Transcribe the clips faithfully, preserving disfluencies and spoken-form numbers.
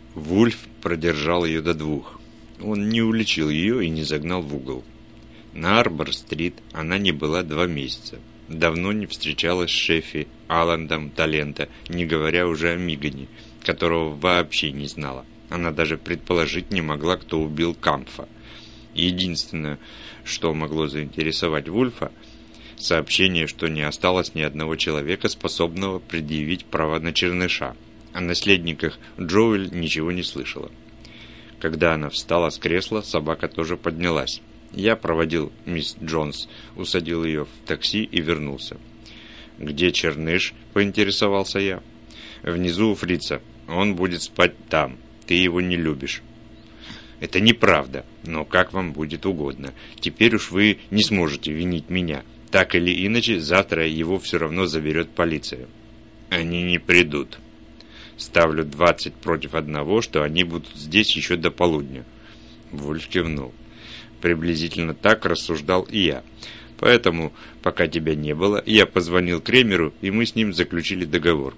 Вульф продержал ее до двух. Он не уличил ее и не загнал в угол. На Арбор-стрит она не была два месяца. Давно не встречалась с Шеффи, Алландом, Талента, не говоря уже о Мигане, которого вообще не знала. Она даже предположить не могла, кто убил Кампфа. Единственное, что могло заинтересовать Вульфа, сообщение, что не осталось ни одного человека, способного предъявить права на Черныша. О наследниках Джоэль ничего не слышала. Когда она встала с кресла, собака тоже поднялась. Я проводил мисс Джонс, усадил ее в такси и вернулся. «Где Черныш?» – поинтересовался я. «Внизу у фрица. Он будет спать там. Ты его не любишь». «Это неправда, но как вам будет угодно. Теперь уж вы не сможете винить меня. Так или иначе, завтра его все равно заберет полиция». «Они не придут». «Ставлю двадцать против одного, что они будут здесь еще до полудня». Вульф кивнул. Приблизительно так рассуждал и я. Поэтому, пока тебя не было, я позвонил Кремеру, и мы с ним заключили договор.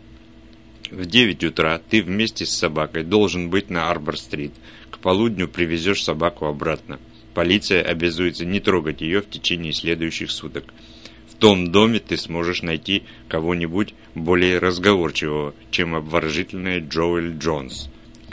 В девять утра ты вместе с собакой должен быть на Арбор-стрит. К полудню привезешь собаку обратно. Полиция обязуется не трогать ее в течение следующих суток. В том доме ты сможешь найти кого-нибудь более разговорчивого, чем обворожительная Джоэль Джонс.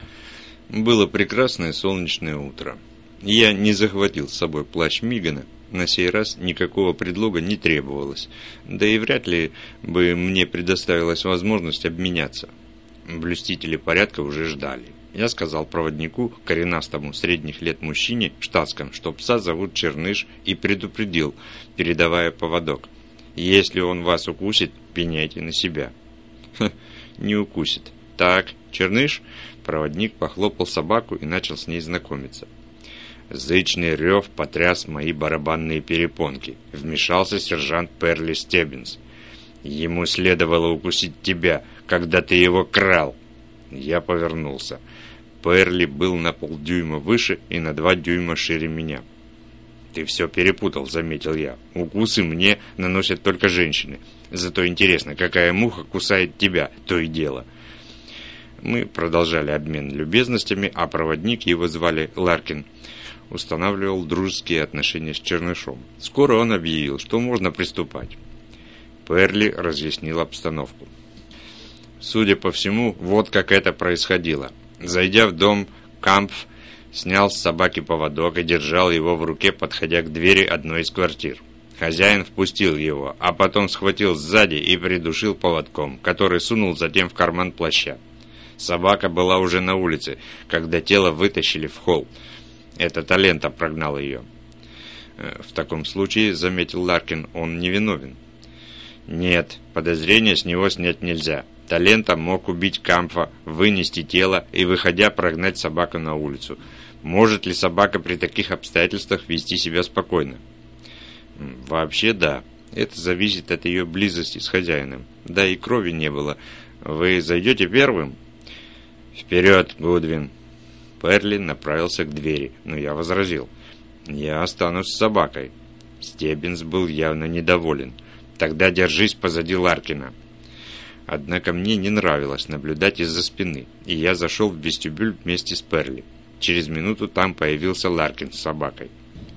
Было прекрасное солнечное утро. Я не захватил с собой плащ Мигана. На сей раз никакого предлога не требовалось. Да и вряд ли бы мне предоставилась возможность обменяться. Блюстители порядка уже ждали. Я сказал проводнику, коренастому средних лет мужчине в штатском, что пса зовут Черныш, и предупредил, передавая поводок. «Если он вас укусит, пеняйте на себя». «Ха, не укусит. Так, Черныш?» Проводник похлопал собаку и начал с ней знакомиться. Зычный рев потряс мои барабанные перепонки. Вмешался сержант Перли Стеббинс. «Ему следовало укусить тебя, когда ты его крал». Я повернулся. Перли был на полдюйма выше и на два дюйма шире меня. «Ты все перепутал», — заметил я. «Укусы мне наносят только женщины. Зато интересно, какая муха кусает тебя, то и дело». Мы продолжали обмен любезностями, а проводник, его звали Ларкин, устанавливал дружеские отношения с Чернышом. Скоро он объявил, что можно приступать. Перли разъяснил обстановку. Судя по всему, вот как это происходило. Зайдя в дом, Кампф снял с собаки поводок и держал его в руке, подходя к двери одной из квартир. Хозяин впустил его, а потом схватил сзади и придушил поводком, который сунул затем в карман плаща. Собака была уже на улице, когда тело вытащили в холл. Это Талента прогнал ее. В таком случае, заметил Ларкин, он невиновен. Нет, подозрения с него снять нельзя. Талента мог убить Кампфа, вынести тело и, выходя, прогнать собаку на улицу. Может ли собака при таких обстоятельствах вести себя спокойно? Вообще да. Это зависит от ее близости с хозяином. Да и крови не было. Вы зайдете первым? Вперед, Гудвин. Перли направился к двери, но я возразил. Я останусь с собакой. Стеббинс был явно недоволен. Тогда держись позади Ларкина. Однако мне не нравилось наблюдать из-за спины, и я зашел в вестибюль вместе с Перли. Через минуту там появился Ларкин с собакой.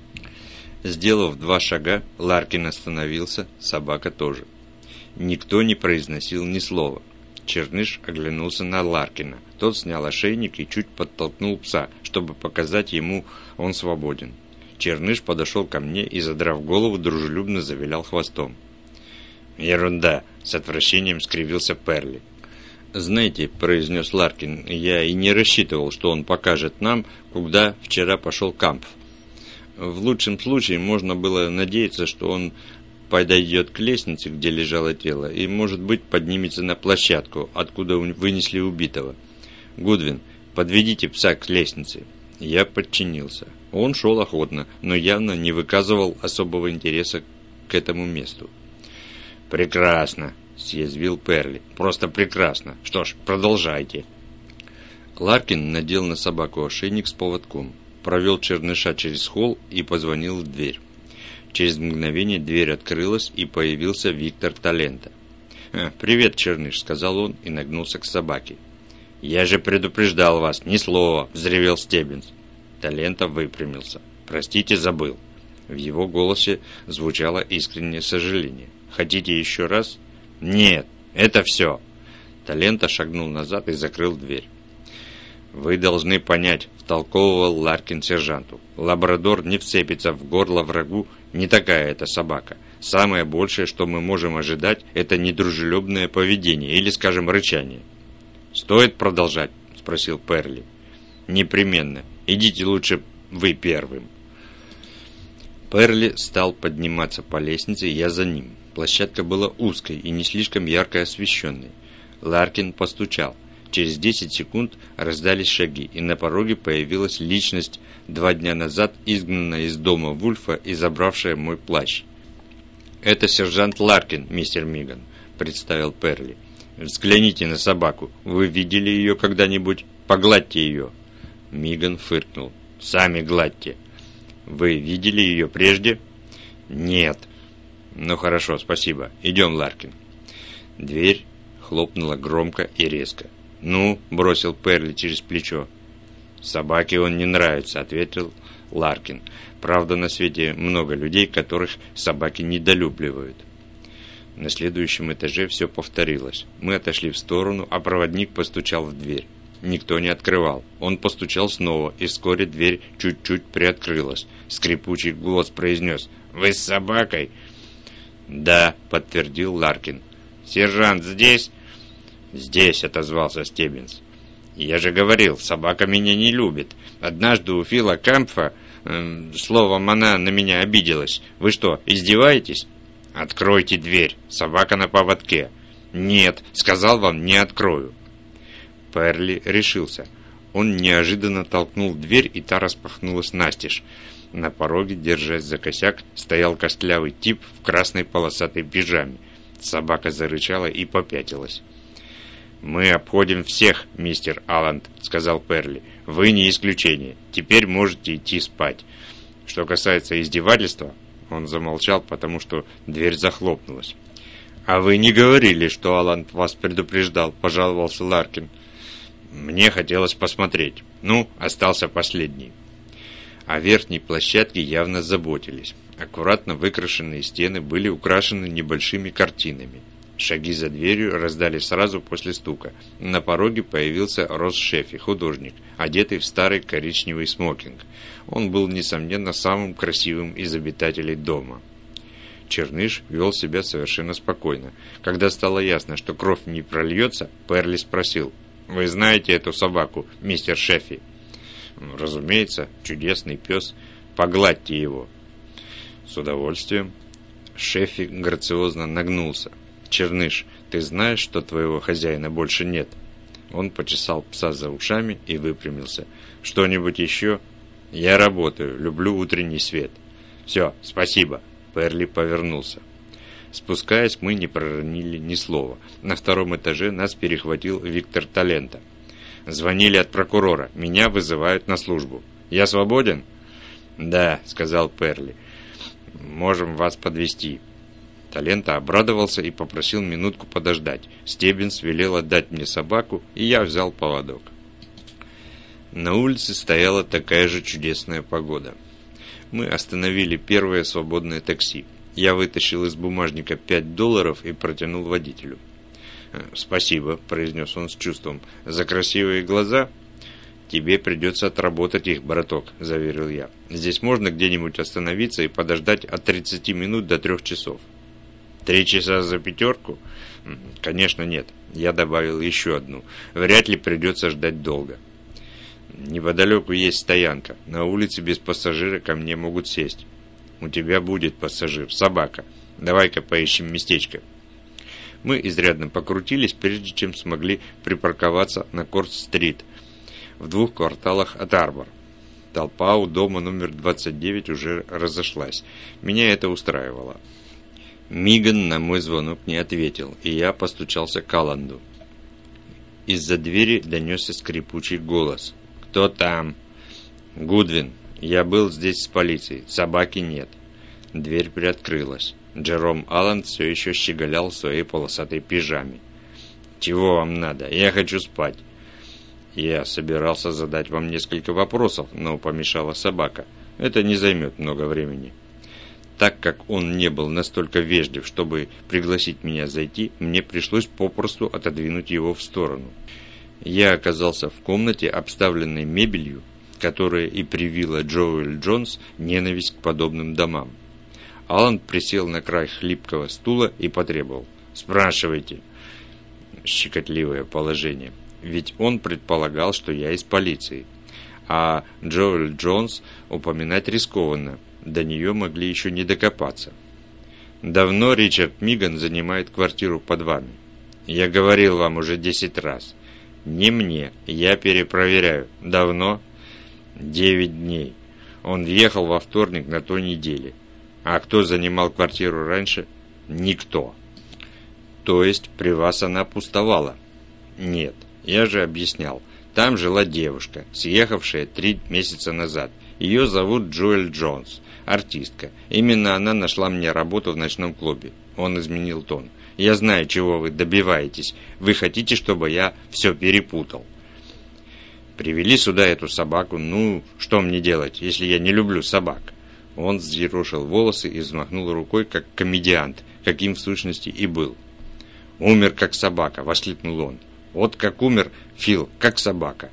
Сделав два шага, Ларкин остановился, собака тоже. Никто не произносил ни слова. Черныш оглянулся на Ларкина. Тот снял ошейник и чуть подтолкнул пса, чтобы показать ему, он свободен. Черныш подошел ко мне и, задрав голову, дружелюбно завилял хвостом. «Ерунда!» — с отвращением скривился Перли. «Знаете, — произнес Ларкин, — я и не рассчитывал, что он покажет нам, куда вчера пошел Кампф. В лучшем случае можно было надеяться, что он подойдет к лестнице, где лежало тело, и, может быть, поднимется на площадку, откуда вынесли убитого. Гудвин, подведите пса к лестнице». Я подчинился. Он шел охотно, но явно не выказывал особого интереса к этому месту. «Прекрасно», — съязвил Перли. «Просто прекрасно. Что ж, продолжайте». Ларкин надел на собаку ошейник с поводком, провел Черныша через холл и позвонил в дверь. Через мгновение дверь открылась, и появился Виктор Талента. «Привет, Черныш», — сказал он и нагнулся к собаке. «Я же предупреждал вас, ни слова!» – взревел Стеббинс. Талента выпрямился. «Простите, забыл». В его голосе звучало искреннее сожаление. «Хотите еще раз?» «Нет, это все!» Талента шагнул назад и закрыл дверь. «Вы должны понять», – втолковывал Ларкин сержанту. «Лабрадор не вцепится в горло врагу, не такая это собака. Самое большее, что мы можем ожидать, это недружелюбное поведение или, скажем, рычание». «Стоит продолжать?» – спросил Перли. «Непременно. Идите лучше вы первым». Перли стал подниматься по лестнице, я за ним. Площадка была узкой и не слишком ярко освещенной. Ларкин постучал. Через десять секунд раздались шаги, и на пороге появилась личность, два дня назад изгнанная из дома Вульфа и забравшая мой плащ. «Это сержант Ларкин, мистер Миган», – представил Перли. «Взгляните на собаку. Вы видели ее когда-нибудь? Погладьте ее». Миган фыркнул. «Сами гладьте». «Вы видели ее прежде?» «Нет». «Ну хорошо, спасибо. Идем, Ларкин». Дверь хлопнула громко и резко. «Ну?» – бросил Перли через плечо. «Собаке он не нравится», – ответил Ларкин. «Правда, на свете много людей, которых собаки недолюбливают». На следующем этаже все повторилось. Мы отошли в сторону, а проводник постучал в дверь. Никто не открывал. Он постучал снова, и вскоре дверь чуть-чуть приоткрылась. Скрипучий голос произнес: «Вы с собакой?» «Да», — подтвердил Ларкин. «Сержант здесь?» «Здесь», — отозвался Стеббинс. «Я же говорил, собака меня не любит. Однажды у Фила Кампфа, э, словом, она на меня обиделась. Вы что, издеваетесь?» «Откройте дверь, собака на поводке». «Нет, сказал вам, не открою». Перли решился. Он неожиданно толкнул дверь, и та распахнулась настежь. На пороге, держась за косяк, стоял костлявый тип в красной полосатой пижаме. Собака зарычала и попятилась. «Мы обходим всех, мистер Алланд», — сказал Перли. «Вы не исключение. Теперь можете идти спать. Что касается издевательства...» Он замолчал, потому что дверь захлопнулась. «А вы не говорили, что Алланд вас предупреждал», — пожаловался Ларкин. «Мне хотелось посмотреть. Ну, остался последний». О верхней площадке явно заботились. Аккуратно выкрашенные стены были украшены небольшими картинами. Шаги за дверью раздались сразу после стука. На пороге появился Росс Шеффи, художник, одетый в старый коричневый смокинг. Он был, несомненно, самым красивым из обитателей дома. Черныш вел себя совершенно спокойно. Когда стало ясно, что кровь не прольется, Перли спросил: «Вы знаете эту собаку, мистер Шеффи?» «Разумеется, чудесный пес. Погладьте его». «С удовольствием». Шеффи грациозно нагнулся. «Черныш, ты знаешь, что твоего хозяина больше нет?» Он почесал пса за ушами и выпрямился. «Что-нибудь еще?» «Я работаю, люблю утренний свет». «Все, спасибо». Перли повернулся. Спускаясь, мы не проронили ни слова. На втором этаже нас перехватил Виктор Талента. «Звонили от прокурора. Меня вызывают на службу. Я свободен?» «Да», — сказал Перли. «Можем вас подвезти». Талента обрадовался и попросил минутку подождать. Стеббинс велел отдать мне собаку, и я взял поводок. На улице стояла такая же чудесная погода. Мы остановили первое свободное такси. Я вытащил из бумажника пять долларов и протянул водителю. «Спасибо», — произнес он с чувством. «За красивые глаза?» «Тебе придется отработать их, браток», — заверил я. «Здесь можно где-нибудь остановиться и подождать от тридцати минут до трех часов». «Три часа за пятерку?» «Конечно нет». Я добавил еще одну. «Вряд ли придется ждать долго». «Неподалеку есть стоянка. На улице без пассажира ко мне могут сесть». «У тебя будет пассажир, собака. Давай-ка поищем местечко». Мы изрядно покрутились, прежде чем смогли припарковаться на Корт-стрит, в двух кварталах от Арбор. Толпа у дома номер двадцать девять уже разошлась. Меня это устраивало. Миган на мой звонок не ответил, и я постучался к Алланду. Из-за двери донесся скрипучий голос. «Кто там?» «Гудвин. Я был здесь с полицией. Собаки нет». Дверь приоткрылась. Джером Алланд все еще щеголял в своей полосатой пижаме. «Чего вам надо? Я хочу спать». Я собирался задать вам несколько вопросов, но помешала собака. Это не займет много времени. Так как он не был настолько вежлив, чтобы пригласить меня зайти, мне пришлось попросту отодвинуть его в сторону. Я оказался в комнате, обставленной мебелью, которая и привила Джоэль Джонс ненависть к подобным домам. Алан присел на край хлипкого стула и потребовал: «Спрашивайте». Щекотливое положение, ведь он предполагал, что я из полиции. А Джоэль Джонс упоминать рискованно, до нее могли еще не докопаться. «Давно Ричард Миган занимает квартиру под вами?» «Я говорил вам уже десять раз». «Не мне, я перепроверяю». «Давно?» «Девять дней. Он въехал во вторник на той неделе». «А кто занимал квартиру раньше?» «Никто». «То есть при вас она пустовала?» «Нет, я же объяснял. Там жила девушка, съехавшая три месяца назад. Ее зовут Джоэль Джонс, артистка. Именно она нашла мне работу в ночном клубе». Он изменил тон. «Я знаю, чего вы добиваетесь. Вы хотите, чтобы я все перепутал. Привели сюда эту собаку. Ну, что мне делать, если я не люблю собак?» Он взъерошил волосы и взмахнул рукой, как комедиант, каким в сущности и был. «Умер, как собака!» — воскликнул он. «Вот как умер Фил, как собака!»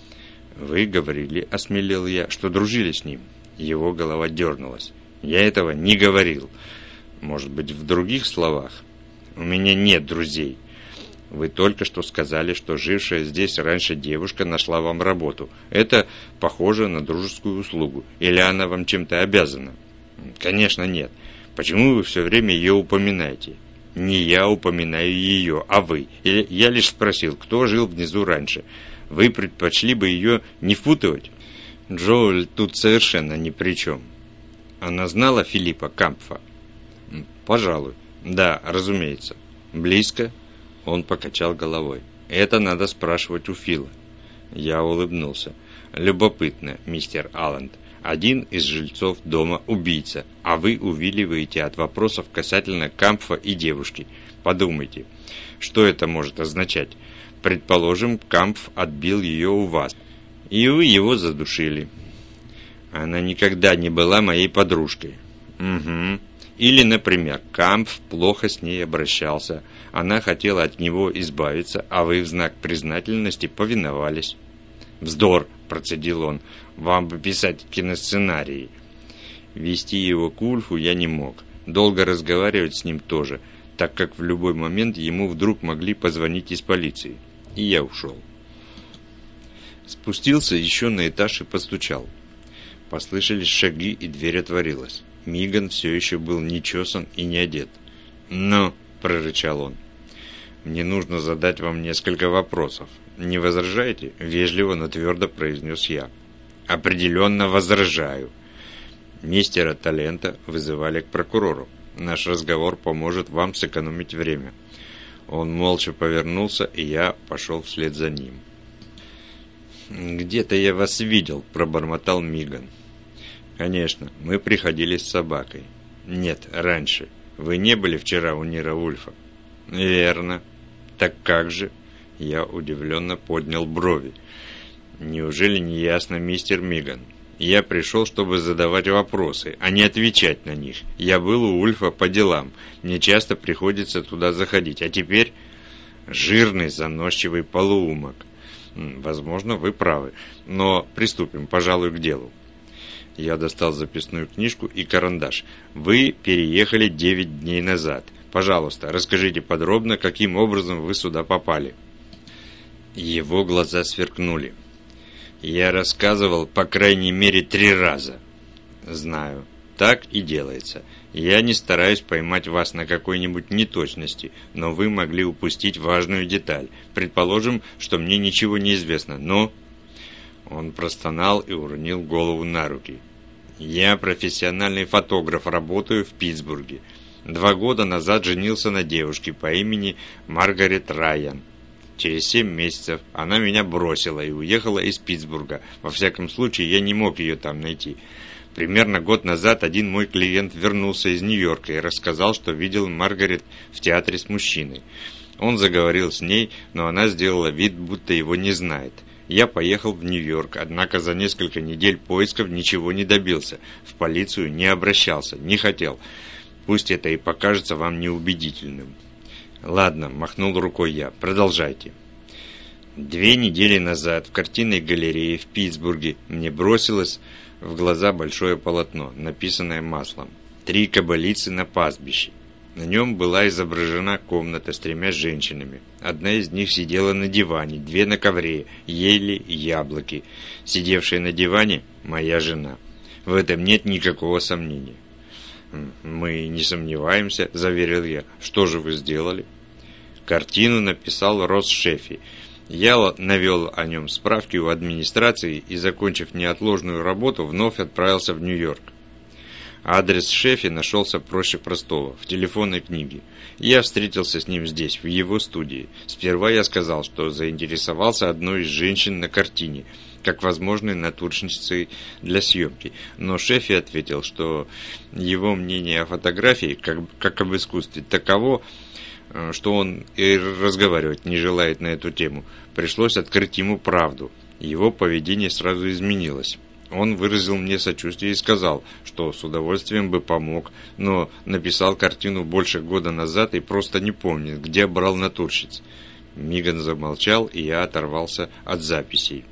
«Вы говорили, — осмелел я, — что дружили с ним». Его голова дернулась. «Я этого не говорил. Может быть, в других словах?» «У меня нет друзей. Вы только что сказали, что жившая здесь раньше девушка нашла вам работу. Это похоже на дружескую услугу. Или она вам чем-то обязана?» «Конечно, нет. Почему вы все время ее упоминаете?» «Не я упоминаю ее, а вы. Я лишь спросил, кто жил внизу раньше. Вы предпочли бы ее не впутывать?» Джоэль тут совершенно ни при чем. «Она знала Филиппа Кампфа?» «Пожалуй. Да, разумеется». «Близко?» Он покачал головой. «Это надо спрашивать у Фила». Я улыбнулся. «Любопытно, мистер Алланд. Один из жильцов дома убийца, а вы увиливаете от вопросов касательно Кампфа и девушки. Подумайте, что это может означать? Предположим, Кампф отбил ее у вас, и вы его задушили. Она никогда не была моей подружкой». «Угу. Или, например, Кампф плохо с ней обращался. Она хотела от него избавиться, а вы в знак признательности повиновались». «Вздор!» – процедил он. «Вам бы писать киносценарии». Вести его к Ульфу я не мог. Долго разговаривать с ним тоже, так как в любой момент ему вдруг могли позвонить из полиции. И я ушел. Спустился еще на этаж и постучал. Послышались шаги, и дверь отворилась. Миган все еще был не чесан и не одет. «Ну!» – прорычал он. «Мне нужно задать вам несколько вопросов. Не возражаете?» – вежливо, но твердо произнес я. «Определенно возражаю». Мистера Талента вызывали к прокурору. Наш разговор поможет вам сэкономить время. Он молча повернулся, и я пошел вслед за ним. «Где-то я вас видел», – пробормотал Миган. «Конечно, мы приходили с собакой». «Нет, раньше. Вы не были вчера у Ниро Вульфа?» «Верно. Так как же?» Я удивленно поднял брови. «Неужели не ясно, мистер Миган? Я пришел, чтобы задавать вопросы, а не отвечать на них. Я был у Ульфа по делам. Мне часто приходится туда заходить. А теперь жирный, заносчивый полуумок. Возможно, вы правы. Но приступим, пожалуй, к делу». Я достал записную книжку и карандаш. «Вы переехали девять дней назад. Пожалуйста, расскажите подробно, каким образом вы сюда попали». Его глаза сверкнули. «Я рассказывал, по крайней мере, три раза». «Знаю. Так и делается. Я не стараюсь поймать вас на какой-нибудь неточности, но вы могли упустить важную деталь. Предположим, что мне ничего не известно, но...» Он простонал и уронил голову на руки. «Я профессиональный фотограф, работаю в Питтсбурге. Два года назад женился на девушке по имени Маргарет Райан. Через семь месяцев она меня бросила и уехала из Питтсбурга. Во всяком случае, я не мог ее там найти. Примерно год назад один мой клиент вернулся из Нью-Йорка и рассказал, что видел Маргарет в театре с мужчиной. Он заговорил с ней, но она сделала вид, будто его не знает. Я поехал в Нью-Йорк, однако за несколько недель поисков ничего не добился. В полицию не обращался, не хотел. Пусть это и покажется вам неубедительным. Ладно, махнул рукой я, продолжайте. Две недели назад в картинной галерее в Питтсбурге мне бросилось в глаза большое полотно, написанное маслом. Три каббалицы на пастбище. На нем была изображена комната с тремя женщинами. Одна из них сидела на диване, две на ковре, ели яблоки. Сидевшая на диване – моя жена. В этом нет никакого сомнения. «Мы не сомневаемся», – заверил я. «Что же вы сделали?» Картину написал Росс Шеффи. Я навел о нем справки у администрации и, закончив неотложную работу, вновь отправился в Нью-Йорк. Адрес Шеффи нашелся проще простого, в телефонной книге. Я встретился с ним здесь, в его студии. Сперва я сказал, что заинтересовался одной из женщин на картине, как возможной натурщицей для съемки. Но Шеффи ответил, что его мнение о фотографии, как, как об искусстве, таково, что он и разговаривать не желает на эту тему. Пришлось открыть ему правду. Его поведение сразу изменилось. Он выразил мне сочувствие и сказал, что с удовольствием бы помог, но написал картину больше года назад и просто не помнит, где брал натурщиц. Миган замолчал, и я оторвался от записей.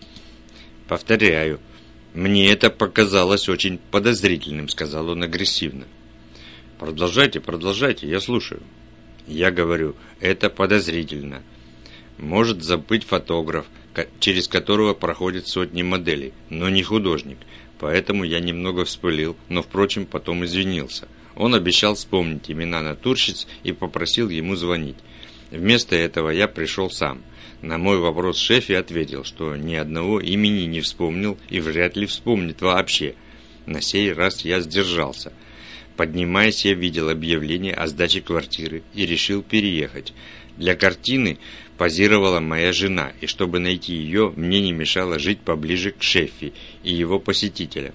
«Повторяю, мне это показалось очень подозрительным», — сказал он агрессивно. «Продолжайте, продолжайте, я слушаю». Я говорю, это подозрительно. Может забыть фотограф, через которого проходят сотни моделей, но не художник. Поэтому я немного вспылил, но, впрочем, потом извинился. Он обещал вспомнить имена натурщиц и попросил ему звонить. Вместо этого я пришел сам. На мой вопрос Шеффи ответил, что ни одного имени не вспомнил и вряд ли вспомнит вообще. На сей раз я сдержался. Поднимаясь, я видел объявление о сдаче квартиры и решил переехать. Для картины позировала моя жена, и чтобы найти ее, мне не мешало жить поближе к Шеффи и его посетителям.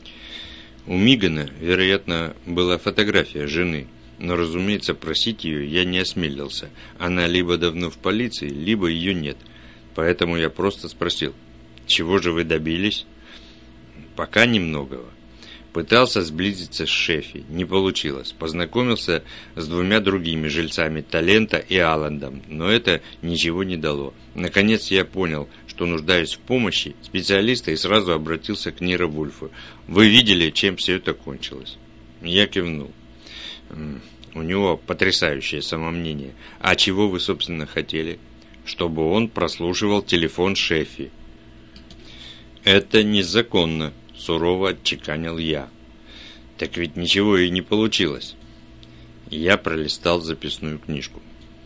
У Мигана, вероятно, была фотография жены, но, разумеется, просить ее я не осмелился. Она либо давно в полиции, либо ее нет. Поэтому я просто спросил, чего же вы добились? Пока немногого. Пытался сблизиться с Шеффи, не получилось. Познакомился с двумя другими жильцами Талента и Аллендом, но это ничего не дало. Наконец я понял, что нуждаюсь в помощи специалиста и сразу обратился к Ниро Вульфу. Вы видели, чем все это кончилось? Я кивнул. У него потрясающее самомнение. А чего вы, собственно, хотели? Чтобы он прослушивал телефон Шеффи. Это незаконно. Сурово отчеканил я. Так ведь ничего и не получилось. Я пролистал записную книжку.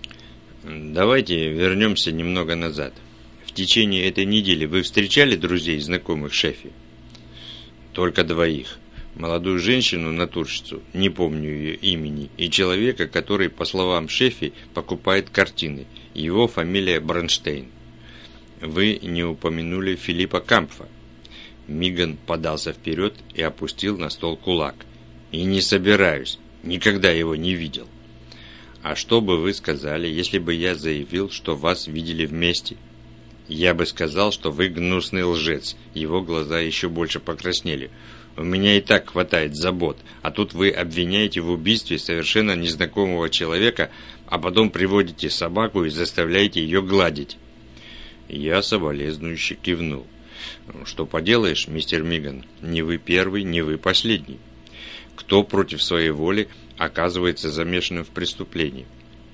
Давайте вернемся немного назад. В течение этой недели вы встречали друзей и знакомых Шеффи? Только двоих. Молодую женщину, натурщицу, не помню ее имени, и человека, который, по словам Шеффи, покупает картины. Его фамилия Бронштейн. Вы не упомянули Филиппа Кампфа. Миган подался вперед и опустил на стол кулак. «И не собираюсь. Никогда его не видел». «А что бы вы сказали, если бы я заявил, что вас видели вместе?» «Я бы сказал, что вы гнусный лжец». Его глаза еще больше покраснели. «У меня и так хватает забот, а тут вы обвиняете в убийстве совершенно незнакомого человека, а потом приводите собаку и заставляете ее гладить». Я соболезнующе кивнул. «Что поделаешь, мистер Миган, не вы первый, не вы последний. Кто против своей воли оказывается замешанным в преступлении?»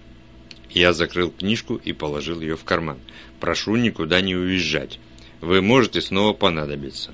Я закрыл книжку и положил ее в карман. «Прошу никуда не уезжать. Вы можете снова понадобиться».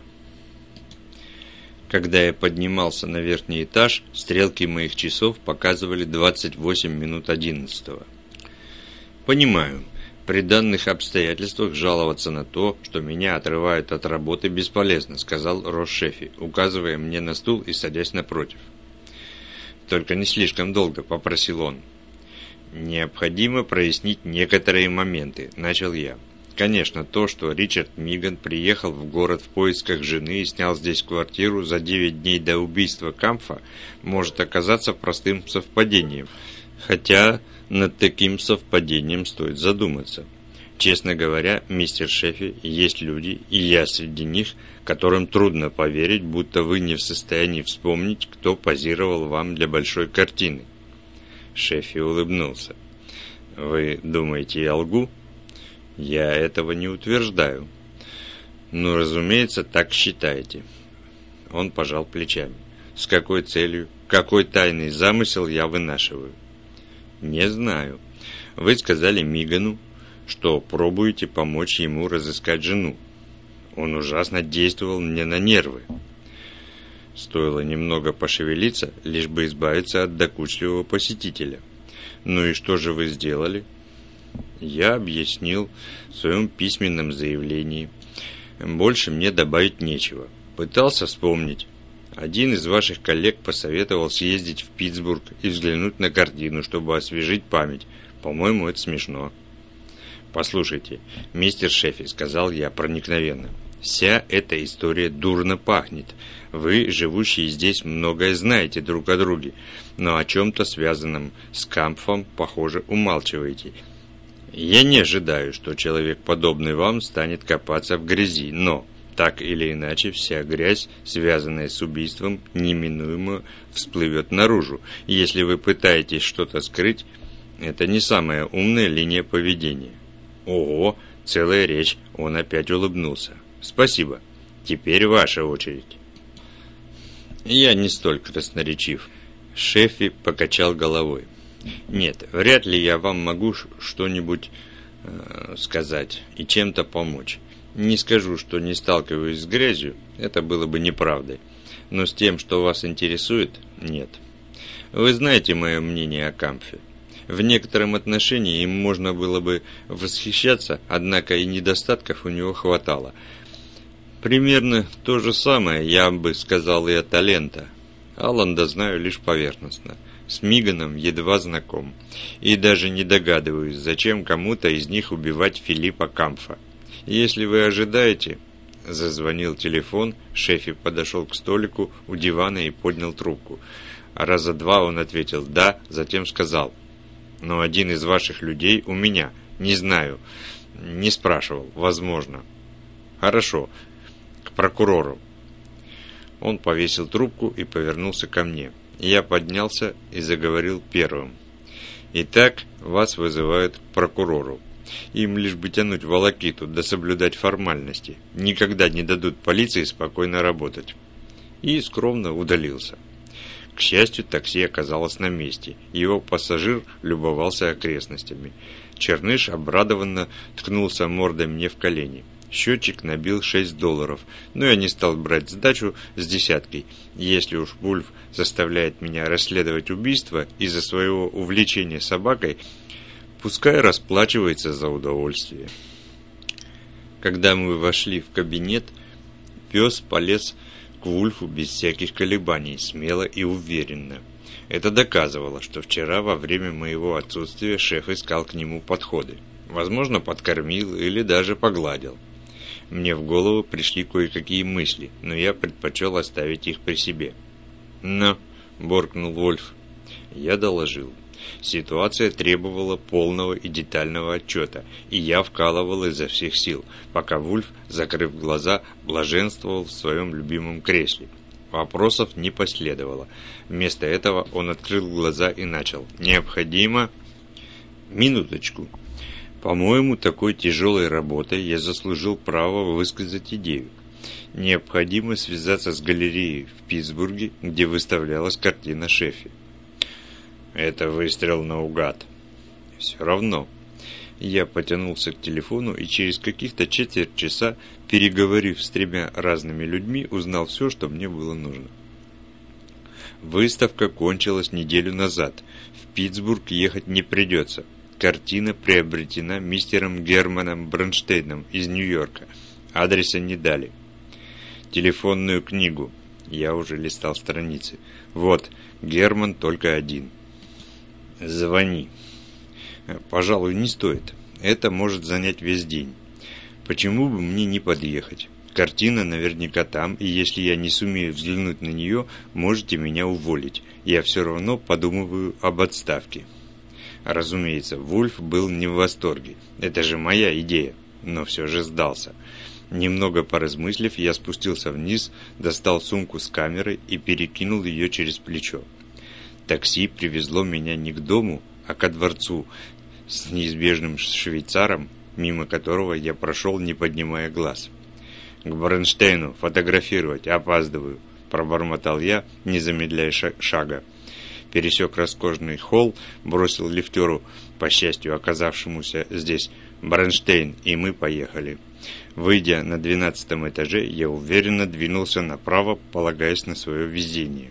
Когда я поднимался на верхний этаж, стрелки моих часов показывали двадцать восемь минут одиннадцатого. «Понимаю. При данных обстоятельствах жаловаться на то, что меня отрывают от работы, бесполезно», — сказал Росс Шеффи, указывая мне на стул и садясь напротив. «Только не слишком долго», — попросил он. «Необходимо прояснить некоторые моменты», — начал я. «Конечно, то, что Ричард Миган приехал в город в поисках жены и снял здесь квартиру за девять дней до убийства Кампфа, может оказаться простым совпадением. Хотя над таким совпадением стоит задуматься. Честно говоря, мистер Шеффи, есть люди, и я среди них, которым трудно поверить, будто вы не в состоянии вспомнить, кто позировал вам для большой картины. Шеффи улыбнулся. Вы думаете, я лгу? Я этого не утверждаю. Ну, разумеется, так считаете. Он пожал плечами. С какой целью, какой тайный замысел я вынашиваю? Не знаю. Вы сказали Мигану, что пробуете помочь ему разыскать жену. Он ужасно действовал мне на нервы. Стоило немного пошевелиться, лишь бы избавиться от докучливого посетителя. Ну и что же вы сделали? Я объяснил в своем письменном заявлении. Больше мне добавить нечего. Пытался вспомнить. Один из ваших коллег посоветовал съездить в Питтсбург и взглянуть на картину, чтобы освежить память. По-моему, это смешно. «Послушайте, мистер Шеффи», — сказал я проникновенно, — «вся эта история дурно пахнет. Вы, живущие здесь, многое знаете друг о друге, но о чем-то связанном с Кампфом, похоже, умалчиваете. Я не ожидаю, что человек, подобный вам, станет копаться в грязи, но, так или иначе, вся грязь, связанная с убийством, неминуемо всплывет наружу. Если вы пытаетесь что-то скрыть, это не самая умная линия поведения». «Ого, целая речь!» — он опять улыбнулся. «Спасибо. Теперь ваша очередь». Я не столь красноречив. Шеффи покачал головой. «Нет, вряд ли я вам могу что-нибудь э, сказать и чем-то помочь. Не скажу, что не сталкиваюсь с грязью, это было бы неправдой. Но с тем, что вас интересует, нет. Вы знаете мое мнение о Кампфе. В некотором отношении им можно было бы восхищаться, однако и недостатков у него хватало. Примерно то же самое я бы сказал и о Талента. Алланда знаю лишь поверхностно. С Миганом едва знаком. И даже не догадываюсь, зачем кому-то из них убивать Филиппа Кампфа. Если вы ожидаете... Зазвонил телефон, Шеффи подошел к столику у дивана и поднял трубку. Раза два он ответил «да», затем сказал: «Но один из ваших людей у меня. Не знаю. Не спрашивал. Возможно». «Хорошо. К прокурору». Он повесил трубку и повернулся ко мне. Я поднялся и заговорил первым. «Итак, вас вызывают к прокурору. Им лишь бы тянуть волокиту, да соблюдать формальности. Никогда не дадут полиции спокойно работать». И скромно удалился. К счастью, такси оказалось на месте. Его пассажир любовался окрестностями. Черныш обрадованно ткнулся мордой мне в колени. Счетчик набил шесть долларов, но я не стал брать сдачу с десяткой. Если уж Вульф заставляет меня расследовать убийство из-за своего увлечения собакой, пускай расплачивается за удовольствие. Когда мы вошли в кабинет, пес полез к Вульфу без всяких колебаний, смело и уверенно. Это доказывало, что вчера во время моего отсутствия шеф искал к нему подходы. Возможно, подкормил или даже погладил. Мне в голову пришли кое-какие мысли, но я предпочел оставить их при себе. «Но», — буркнул Вульф. Я доложил. Ситуация требовала полного и детального отчета, и я вкалывал изо всех сил, пока Вульф, закрыв глаза, блаженствовал в своем любимом кресле. Вопросов не последовало. Вместо этого он открыл глаза и начал. «Необходимо...» «Минуточку. По-моему, такой тяжелой работой я заслужил право высказать идею. Необходимо связаться с галереей в Питтсбурге, где выставлялась картина Шеффи». «Это выстрел наугад». «Все равно». Я потянулся к телефону и через каких-то четверть часа, переговорив с тремя разными людьми, узнал все, что мне было нужно. Выставка кончилась неделю назад. В Питтсбург ехать не придется. Картина приобретена мистером Германом Бронштейном из Нью-Йорка. Адреса не дали. Телефонную книгу. Я уже листал страницы. Вот, Герман только один. «Звони». «Пожалуй, не стоит. Это может занять весь день. Почему бы мне не подъехать? Картина наверняка там, и если я не сумею взглянуть на нее, можете меня уволить. Я все равно подумываю об отставке». Разумеется, Вульф был не в восторге. Это же моя идея. Но все же сдался. Немного поразмыслив, я спустился вниз, достал сумку с камерой и перекинул ее через плечо. Такси привезло меня не к дому, а ко дворцу с неизбежным швейцаром, мимо которого я прошел, не поднимая глаз. «К Бронштейну фотографировать, опаздываю», – пробормотал я, не замедляя шага. Пересек роскошный холл, бросил лифтеру, по счастью оказавшемуся здесь, Бронштейн, и мы поехали. Выйдя на двенадцатом этаже, я уверенно двинулся направо, полагаясь на свое везение.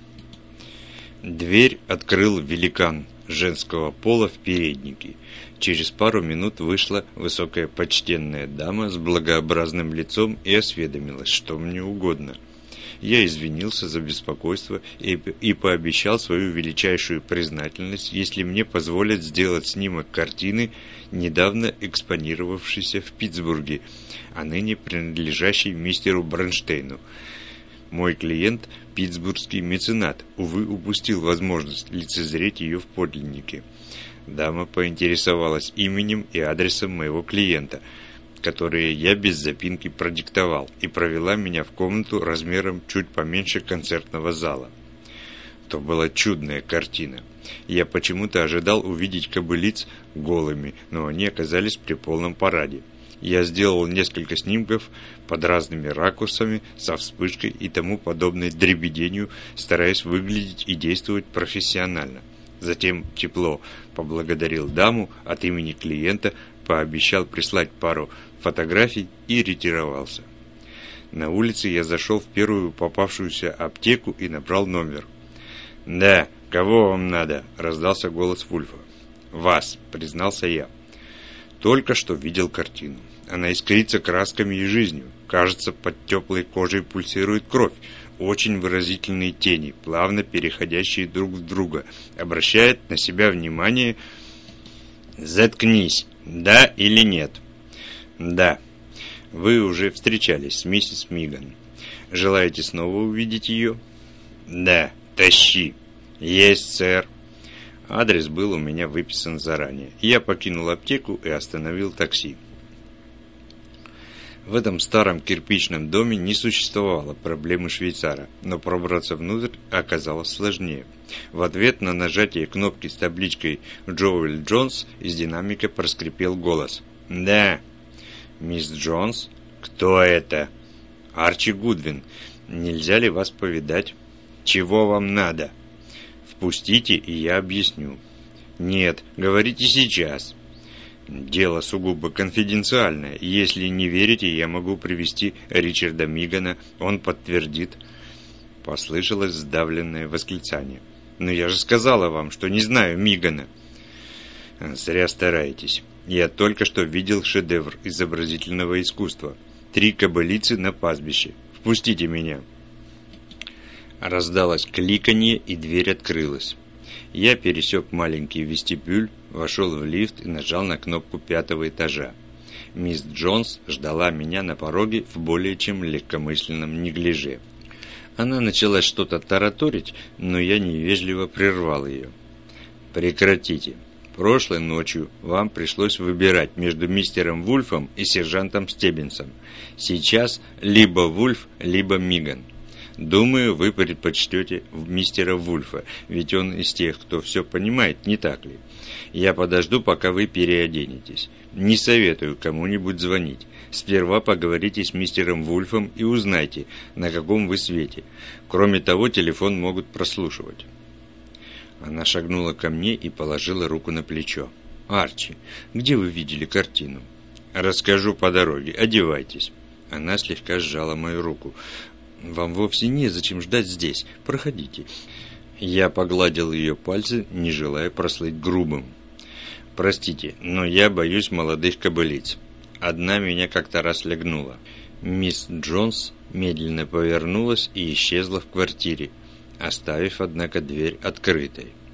Дверь открыл великан женского пола в переднике. Через пару минут вышла высокая почтенная дама с благообразным лицом и осведомилась, что мне угодно. Я извинился за беспокойство и, и пообещал свою величайшую признательность, если мне позволят сделать снимок картины, недавно экспонировавшейся в Питтсбурге, а ныне принадлежащей мистеру Бронштейну. Мой клиент, питтсбургский меценат, увы, упустил возможность лицезреть ее в подлиннике. Дама поинтересовалась именем и адресом моего клиента, которые я без запинки продиктовал, и провела меня в комнату размером чуть поменьше концертного зала. То была чудная картина. Я почему-то ожидал увидеть кобылиц голыми, но они оказались при полном параде. Я сделал несколько снимков под разными ракурсами, со вспышкой и тому подобной дребедению, стараясь выглядеть и действовать профессионально. Затем тепло поблагодарил даму от имени клиента, пообещал прислать пару фотографий и ретировался. На улице я зашел в первую попавшуюся аптеку и набрал номер. «Да, кого вам надо?» – раздался голос Вульфа. «Вас», – признался я. Только что видел картину. Она искрится красками и жизнью. Кажется, под теплой кожей пульсирует кровь. Очень выразительные тени, плавно переходящие друг в друга. Обращает на себя внимание... «Заткнись! Да или нет?» «Да. Вы уже встречались с миссис Миган. Желаете снова увидеть ее?» «Да. Тащи!» «Есть, сэр!» Адрес был у меня выписан заранее. Я покинул аптеку и остановил такси. В этом старом кирпичном доме не существовало проблемы швейцара, но пробраться внутрь оказалось сложнее. В ответ на нажатие кнопки с табличкой «Джоэл Джонс» из динамика проскрипел голос. «Да». «Мисс Джонс? Кто это?» «Арчи Гудвин. Нельзя ли вас повидать?» «Чего вам надо?» «Впустите, и я объясню». «Нет, говорите сейчас». «Дело сугубо конфиденциальное. Если не верите, я могу привести Ричарда Мигана. Он подтвердит». Послышалось сдавленное восклицание. «Но я же сказала вам, что не знаю Мигана». «Зря стараетесь. Я только что видел шедевр изобразительного искусства. Три кобылицы на пастбище. Впустите меня». Раздалось кликанье, и дверь открылась. Я пересек маленький вестибюль, вошел в лифт и нажал на кнопку пятого этажа. Мисс Джонс ждала меня на пороге в более чем легкомысленном неглиже. Она начала что-то тараторить, но я невежливо прервал ее. «Прекратите. Прошлой ночью вам пришлось выбирать между мистером Вульфом и сержантом Стеббинсом. Сейчас либо Вульф, либо Миган. Думаю, вы предпочтете мистера Вульфа, ведь он из тех, кто все понимает, не так ли? Я подожду, пока вы переоденетесь. Не советую кому-нибудь звонить. Сперва поговорите с мистером Вульфом и узнайте, на каком вы свете. Кроме того, телефон могут прослушивать». Она шагнула ко мне и положила руку на плечо. «Арчи, где вы видели картину?» «Расскажу по дороге. Одевайтесь». Она слегка сжала мою руку. «Вам вовсе незачем ждать здесь. Проходите». Я погладил ее пальцы, не желая прослыть грубым. «Простите, но я боюсь молодых кобылиц. Одна меня как-то раз лягнула». Мисс Джонс медленно повернулась и исчезла в квартире, оставив, однако, дверь открытой.